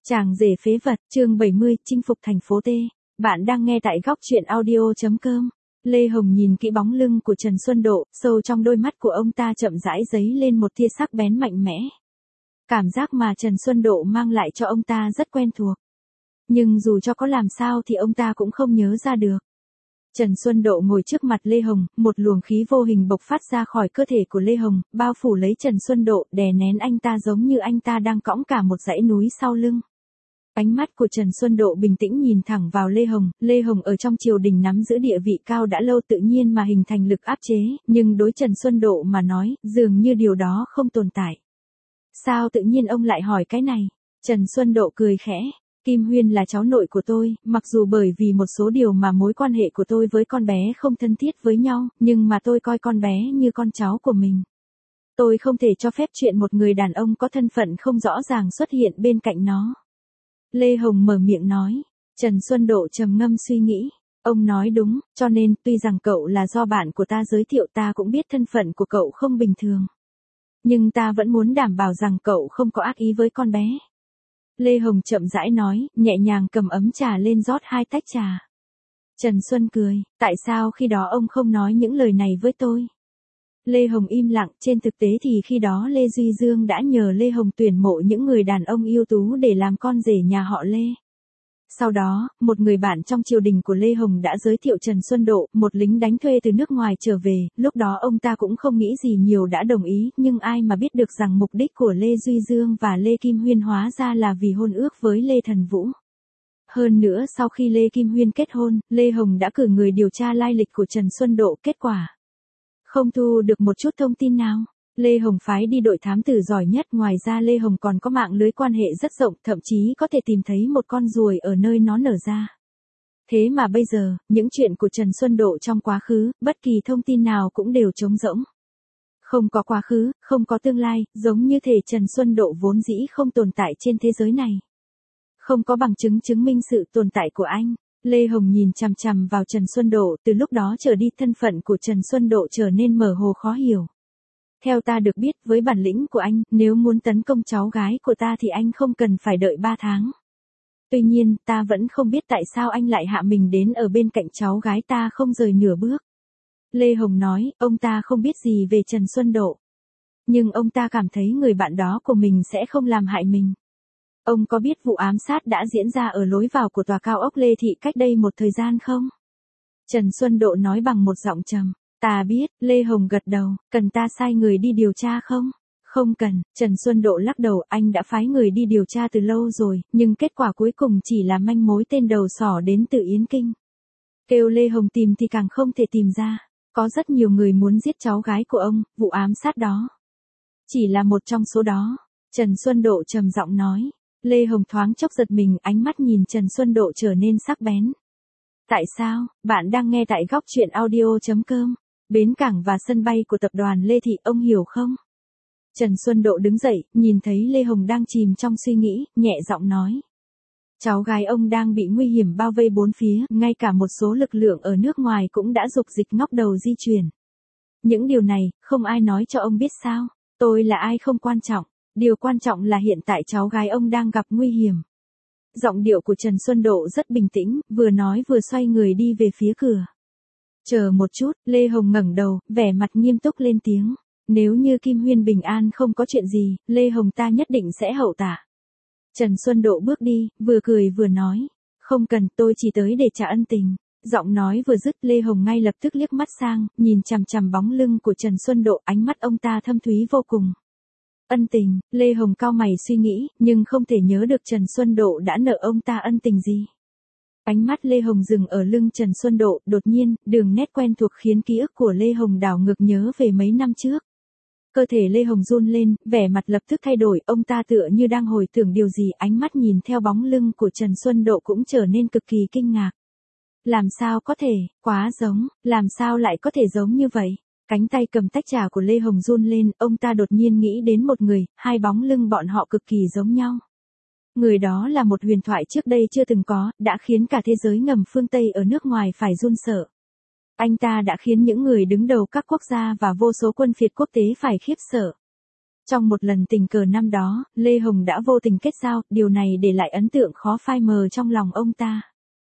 Chàng rể phế vật, chương 70, chinh phục thành phố T. Bạn đang nghe tại góc truyện audio.com. Lê Hồng nhìn kỹ bóng lưng của Trần Xuân Độ, sâu trong đôi mắt của ông ta chậm rãi dấy lên một tia sắc bén mạnh mẽ. Cảm giác mà Trần Xuân Độ mang lại cho ông ta rất quen thuộc. Nhưng dù cho có làm sao thì ông ta cũng không nhớ ra được. Trần Xuân Độ ngồi trước mặt Lê Hồng, một luồng khí vô hình bộc phát ra khỏi cơ thể của Lê Hồng, bao phủ lấy Trần Xuân Độ, đè nén anh ta giống như anh ta đang cõng cả một dãy núi sau lưng. Ánh mắt của Trần Xuân Độ bình tĩnh nhìn thẳng vào Lê Hồng ở trong triều đình nắm giữ địa vị cao đã lâu tự nhiên mà hình thành lực áp chế, nhưng đối Trần Xuân Độ mà nói, dường như điều đó không tồn tại. Sao tự nhiên ông lại hỏi cái này? Trần Xuân Độ cười khẽ. Kim Huyên là cháu nội của tôi, mặc dù bởi vì một số điều mà mối quan hệ của tôi với con bé không thân thiết với nhau, nhưng mà tôi coi con bé như con cháu của mình. Tôi không thể cho phép chuyện một người đàn ông có thân phận không rõ ràng xuất hiện bên cạnh nó. Lê Hồng mở miệng nói. Trần Xuân Độ trầm ngâm suy nghĩ. Ông nói đúng, cho nên tuy rằng cậu là do bạn của ta giới thiệu, ta cũng biết thân phận của cậu không bình thường. Nhưng ta vẫn muốn đảm bảo rằng cậu không có ác ý với con bé. Lê Hồng chậm rãi nói, nhẹ nhàng cầm ấm trà lên rót 2 tách trà. Trần Xuân cười, tại sao khi đó ông không nói những lời này với tôi? Lê Hồng im lặng, trên thực tế thì khi đó Lê Duy Dương đã nhờ Lê Hồng tuyển mộ những người đàn ông ưu tú để làm con rể nhà họ Lê. Sau đó, một người bạn trong triều đình của Lê Hồng đã giới thiệu Trần Xuân Độ, một lính đánh thuê từ nước ngoài trở về, lúc đó ông ta cũng không nghĩ gì nhiều đã đồng ý, nhưng ai mà biết được rằng mục đích của Lê Duy Dương và Lê Kim Huyên hóa ra là vì hôn ước với Lê Thần Vũ. Hơn nữa sau khi Lê Kim Huyên kết hôn, Lê Hồng đã cử người điều tra lai lịch của Trần Xuân Độ, kết quả không thu được một chút thông tin nào. Lê Hồng phái đi đội thám tử giỏi nhất, ngoài ra Lê Hồng còn có mạng lưới quan hệ rất rộng, thậm chí có thể tìm thấy một con ruồi ở nơi nó nở ra. Thế mà bây giờ, những chuyện của Trần Xuân Độ trong quá khứ, bất kỳ thông tin nào cũng đều trống rỗng. Không có quá khứ, không có tương lai, giống như thể Trần Xuân Độ vốn dĩ không tồn tại trên thế giới này. Không có bằng chứng chứng minh sự tồn tại của anh. Lê Hồng nhìn chằm chằm vào Trần Xuân Độ, từ lúc đó trở đi thân phận của Trần Xuân Độ trở nên mơ hồ khó hiểu. Theo ta được biết, với bản lĩnh của anh, nếu muốn tấn công cháu gái của ta thì anh không cần phải đợi 3 tháng. Tuy nhiên, ta vẫn không biết tại sao anh lại hạ mình đến ở bên cạnh cháu gái ta không rời nửa bước. Lê Hồng nói, ông ta không biết gì về Trần Xuân Độ. Nhưng ông ta cảm thấy người bạn đó của mình sẽ không làm hại mình. Ông có biết vụ ám sát đã diễn ra ở lối vào của tòa cao ốc Lê Thị cách đây một thời gian không? Trần Xuân Độ nói bằng một giọng trầm. Ta biết, Lê Hồng gật đầu, cần ta sai người đi điều tra không? Không cần, Trần Xuân Độ lắc đầu, anh đã phái người đi điều tra từ lâu rồi, nhưng kết quả cuối cùng chỉ là manh mối tên đầu sỏ đến từ Yến Kinh. Kêu Lê Hồng tìm thì càng không thể tìm ra, có rất nhiều người muốn giết cháu gái của ông, vụ ám sát đó chỉ là một trong số đó. Trần Xuân Độ trầm giọng nói. Lê Hồng thoáng chốc giật mình, ánh mắt nhìn Trần Xuân Độ trở nên sắc bén. Tại sao? Bạn đang nghe tại góc truyện audio.com. Bến cảng và sân bay của tập đoàn Lê Thị, ông hiểu không? Trần Xuân Độ đứng dậy, nhìn thấy Lê Hồng đang chìm trong suy nghĩ, nhẹ giọng nói. Cháu gái ông đang bị nguy hiểm bao vây bốn phía, ngay cả một số lực lượng ở nước ngoài cũng đã dục dịch ngóc đầu di chuyển. Những điều này, không ai nói cho ông biết sao? Tôi là ai không quan trọng, điều quan trọng là hiện tại cháu gái ông đang gặp nguy hiểm. Giọng điệu của Trần Xuân Độ rất bình tĩnh, vừa nói vừa xoay người đi về phía cửa. Chờ một chút, Lê Hồng ngẩng đầu, vẻ mặt nghiêm túc lên tiếng. Nếu như Kim Huyên bình an không có chuyện gì, Lê Hồng ta nhất định sẽ hậu tạ. Trần Xuân Độ bước đi, vừa cười vừa nói. Không cần, tôi chỉ tới để trả ân tình. Giọng nói vừa dứt, Lê Hồng ngay lập tức liếc mắt sang, nhìn chằm chằm bóng lưng của Trần Xuân Độ, ánh mắt ông ta thâm thúy vô cùng. Ân tình, Lê Hồng cau mày suy nghĩ, nhưng không thể nhớ được Trần Xuân Độ đã nợ ông ta ân tình gì. Ánh mắt Lê Hồng dừng ở lưng Trần Xuân Độ, đột nhiên, đường nét quen thuộc khiến ký ức của Lê Hồng đảo ngược nhớ về mấy năm trước. Cơ thể Lê Hồng run lên, vẻ mặt lập tức thay đổi, ông ta tựa như đang hồi tưởng điều gì, ánh mắt nhìn theo bóng lưng của Trần Xuân Độ cũng trở nên cực kỳ kinh ngạc. Làm sao có thể, quá giống, làm sao lại có thể giống như vậy? Cánh tay cầm tách trà của Lê Hồng run lên, ông ta đột nhiên nghĩ đến một người, hai bóng lưng bọn họ cực kỳ giống nhau. Người đó là một huyền thoại trước đây chưa từng có, đã khiến cả thế giới ngầm phương Tây ở nước ngoài phải run sợ. Anh ta đã khiến những người đứng đầu các quốc gia và vô số quân phiệt quốc tế phải khiếp sợ. Trong một lần tình cờ năm đó, Lê Hồng đã vô tình kết giao, điều này để lại ấn tượng khó phai mờ trong lòng ông ta.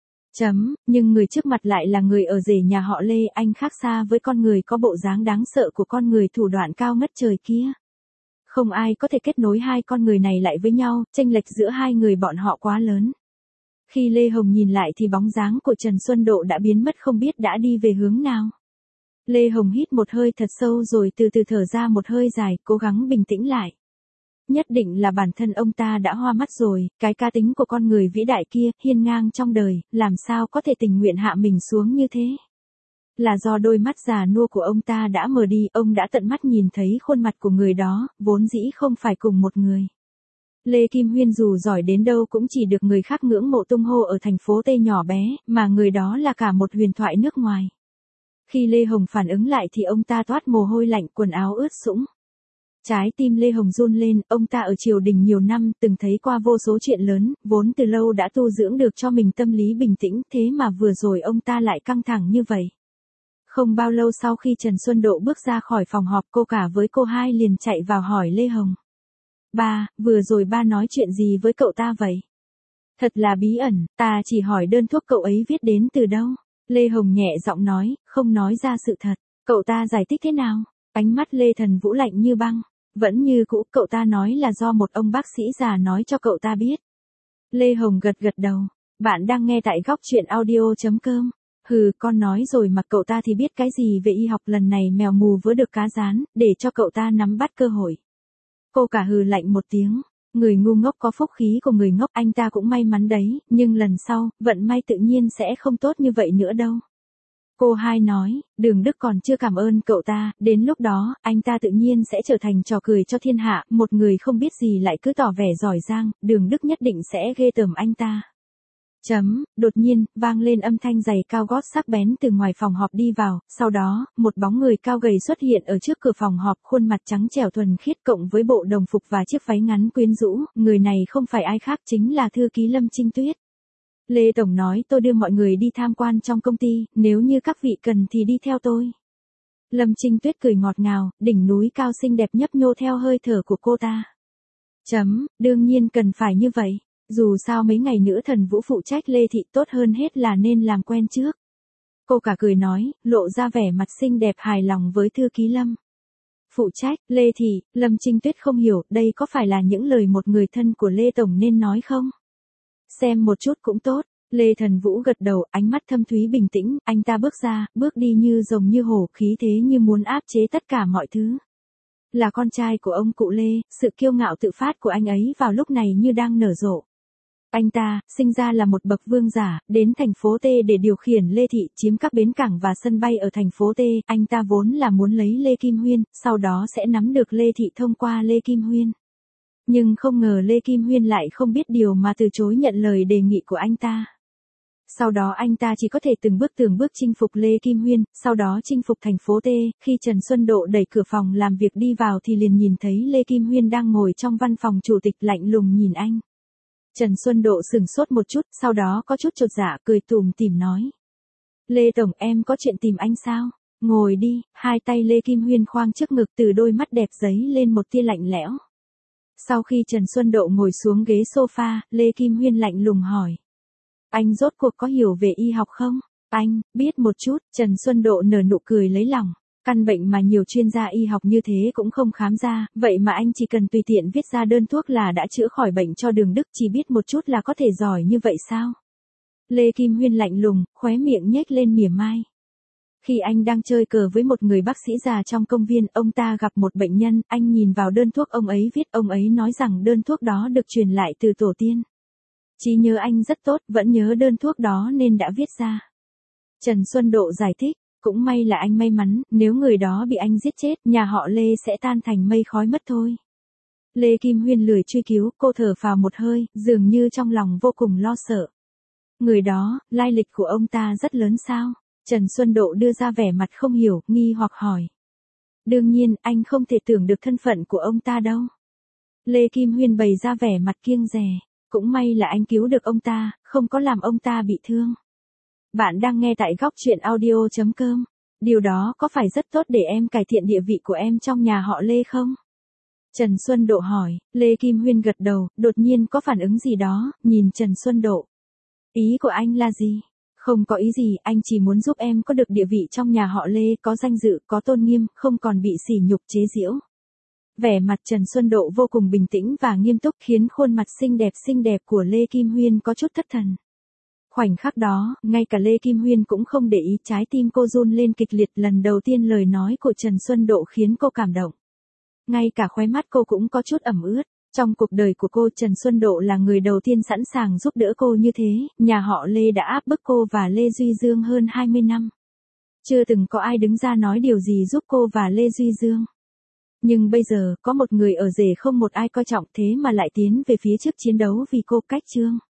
Nhưng người trước mặt lại là người ở rể nhà họ Lê, anh khác xa với con người có bộ dáng đáng sợ của con người thủ đoạn cao ngất trời kia. Không ai có thể kết nối hai con người này lại với nhau, chênh lệch giữa hai người bọn họ quá lớn. Khi Lê Hồng nhìn lại thì bóng dáng của Trần Xuân Độ đã biến mất không biết đã đi về hướng nào. Lê Hồng hít một hơi thật sâu rồi từ từ thở ra một hơi dài, cố gắng bình tĩnh lại. Nhất định là bản thân ông ta đã hoa mắt rồi, cái cá tính của con người vĩ đại kia, hiên ngang trong đời, làm sao có thể tình nguyện hạ mình xuống như thế. Là do đôi mắt già nua của ông ta đã mờ đi, ông đã tận mắt nhìn thấy khuôn mặt của người đó, vốn dĩ không phải cùng một người. Lê Kim Huyên dù giỏi đến đâu cũng chỉ được người khác ngưỡng mộ tung hô ở thành phố Tây nhỏ bé, mà người đó là cả một huyền thoại nước ngoài. Khi Lê Hồng phản ứng lại thì ông ta toát mồ hôi lạnh, quần áo ướt sũng. Trái tim Lê Hồng run lên, ông ta ở triều đình nhiều năm, từng thấy qua vô số chuyện lớn, vốn từ lâu đã tu dưỡng được cho mình tâm lý bình tĩnh, thế mà vừa rồi ông ta lại căng thẳng như vậy. Không bao lâu sau khi Trần Xuân Độ bước ra khỏi phòng họp, cô cả với cô hai liền chạy vào hỏi Lê Hồng. Ba, vừa rồi ba nói chuyện gì với cậu ta vậy? Thật là bí ẩn, ta chỉ hỏi đơn thuốc cậu ấy viết đến từ đâu. Lê Hồng nhẹ giọng nói, không nói ra sự thật. Cậu ta giải thích thế nào? Ánh mắt Lê Thần Vũ lạnh như băng. Vẫn như cũ, cậu ta nói là do một ông bác sĩ già nói cho cậu ta biết. Lê Hồng gật gật đầu. Bạn đang nghe tại góc truyện audio.com. Hừ, con nói rồi mà cậu ta thì biết cái gì về y học, lần này mèo mù vớ được cá rán, để cho cậu ta nắm bắt cơ hội. Cô cả hừ lạnh một tiếng. Người ngu ngốc có phúc khí của người ngốc, anh ta cũng may mắn đấy, nhưng lần sau, vận may tự nhiên sẽ không tốt như vậy nữa đâu. Cô hai nói, Đường Đức còn chưa cảm ơn cậu ta, đến lúc đó, anh ta tự nhiên sẽ trở thành trò cười cho thiên hạ, một người không biết gì lại cứ tỏ vẻ giỏi giang, Đường Đức nhất định sẽ ghê tởm anh ta. Đột nhiên, vang lên âm thanh giày cao gót sắc bén từ ngoài phòng họp đi vào, sau đó, một bóng người cao gầy xuất hiện ở trước cửa phòng họp, khuôn mặt trắng trẻo thuần khiết cộng với bộ đồng phục và chiếc váy ngắn quyến rũ, người này không phải ai khác chính là thư ký Lâm Trinh Tuyết. Lê Tổng nói tôi đưa mọi người đi tham quan trong công ty, nếu như các vị cần thì đi theo tôi. Lâm Trinh Tuyết cười ngọt ngào, đỉnh núi cao xinh đẹp nhấp nhô theo hơi thở của cô ta. Đương nhiên cần phải như vậy. Dù sao mấy ngày nữa Thần Vũ phụ trách Lê Thị, tốt hơn hết là nên làm quen trước. Cô cả cười nói, lộ ra vẻ mặt xinh đẹp hài lòng với thư ký Lâm. Phụ trách, Lê Thị, Lâm Trinh Tuyết không hiểu, đây có phải là những lời một người thân của Lê Tổng nên nói không? Xem một chút cũng tốt. Lê Thần Vũ gật đầu, ánh mắt thâm thúy bình tĩnh, anh ta bước ra, bước đi như rồng như hổ, khí thế như muốn áp chế tất cả mọi thứ. Là con trai của ông cụ Lê, sự kiêu ngạo tự phát của anh ấy vào lúc này như đang nở rộ. Anh ta, sinh ra là một bậc vương giả, đến thành phố T để điều khiển Lê Thị, chiếm các bến cảng và sân bay ở thành phố T, anh ta vốn là muốn lấy Lê Kim Huyên, sau đó sẽ nắm được Lê Thị thông qua Lê Kim Huyên. Nhưng không ngờ Lê Kim Huyên lại không biết điều mà từ chối nhận lời đề nghị của anh ta. Sau đó anh ta chỉ có thể từng bước chinh phục Lê Kim Huyên, sau đó chinh phục thành phố T, khi Trần Xuân Độ đẩy cửa phòng làm việc đi vào thì liền nhìn thấy Lê Kim Huyên đang ngồi trong văn phòng chủ tịch lạnh lùng nhìn anh. Trần Xuân Độ sửng sốt một chút, sau đó có chút chột dạ cười tủm tỉm nói. Lê Tổng, em có chuyện tìm anh sao? Ngồi đi, hai tay Lê Kim Huyên khoang trước ngực, từ đôi mắt đẹp giấy lên một tia lạnh lẽo. Sau khi Trần Xuân Độ ngồi xuống ghế sofa, Lê Kim Huyên lạnh lùng hỏi. Anh rốt cuộc có hiểu về y học không? Anh, biết một chút, Trần Xuân Độ nở nụ cười lấy lòng. Căn bệnh mà nhiều chuyên gia y học như thế cũng không khám ra, vậy mà anh chỉ cần tùy tiện viết ra đơn thuốc là đã chữa khỏi bệnh cho Đường Đức, chỉ biết một chút là có thể giỏi như vậy sao? Lê Kim Huyên lạnh lùng, khóe miệng nhếch lên mỉa mai. Khi anh đang chơi cờ với một người bác sĩ già trong công viên, ông ta gặp một bệnh nhân, anh nhìn vào đơn thuốc ông ấy viết, ông ấy nói rằng đơn thuốc đó được truyền lại từ tổ tiên. Trí nhớ anh rất tốt, vẫn nhớ đơn thuốc đó nên đã viết ra. Trần Xuân Độ giải thích, cũng may là anh may mắn, nếu người đó bị anh giết chết, nhà họ Lê sẽ tan thành mây khói mất thôi. Lê Kim Huyên lười truy cứu, cô thở phào một hơi, dường như trong lòng vô cùng lo sợ. Người đó, lai lịch của ông ta rất lớn sao? Trần Xuân Độ đưa ra vẻ mặt không hiểu, nghi hoặc hỏi. Đương nhiên, anh không thể tưởng được thân phận của ông ta đâu. Lê Kim Huyên bày ra vẻ mặt kiêng dè. Cũng may là anh cứu được ông ta, không có làm ông ta bị thương. Bạn đang nghe tại góc truyện audio.com. Điều đó có phải rất tốt để em cải thiện địa vị của em trong nhà họ Lê không? Trần Xuân Độ hỏi, Lê Kim Huyên gật đầu, đột nhiên có phản ứng gì đó, nhìn Trần Xuân Độ. Ý của anh là gì? Không có ý gì, anh chỉ muốn giúp em có được địa vị trong nhà họ Lê, có danh dự, có tôn nghiêm, không còn bị sỉ nhục chế giễu. Vẻ mặt Trần Xuân Độ vô cùng bình tĩnh và nghiêm túc khiến khuôn mặt xinh đẹp của Lê Kim Huyên có chút thất thần. Khoảnh khắc đó, ngay cả Lê Kim Huyên cũng không để ý, trái tim cô run lên kịch liệt, lần đầu tiên lời nói của Trần Xuân Độ khiến cô cảm động. Ngay cả khóe mắt cô cũng có chút ẩm ướt. Trong cuộc đời của cô, Trần Xuân Độ là người đầu tiên sẵn sàng giúp đỡ cô như thế, nhà họ Lê đã áp bức cô và Lê Duy Dương hơn 20 năm. Chưa từng có ai đứng ra nói điều gì giúp cô và Lê Duy Dương. Nhưng bây giờ, có một người ở rể không một ai coi trọng thế mà lại tiến về phía trước chiến đấu vì cô. Cách chương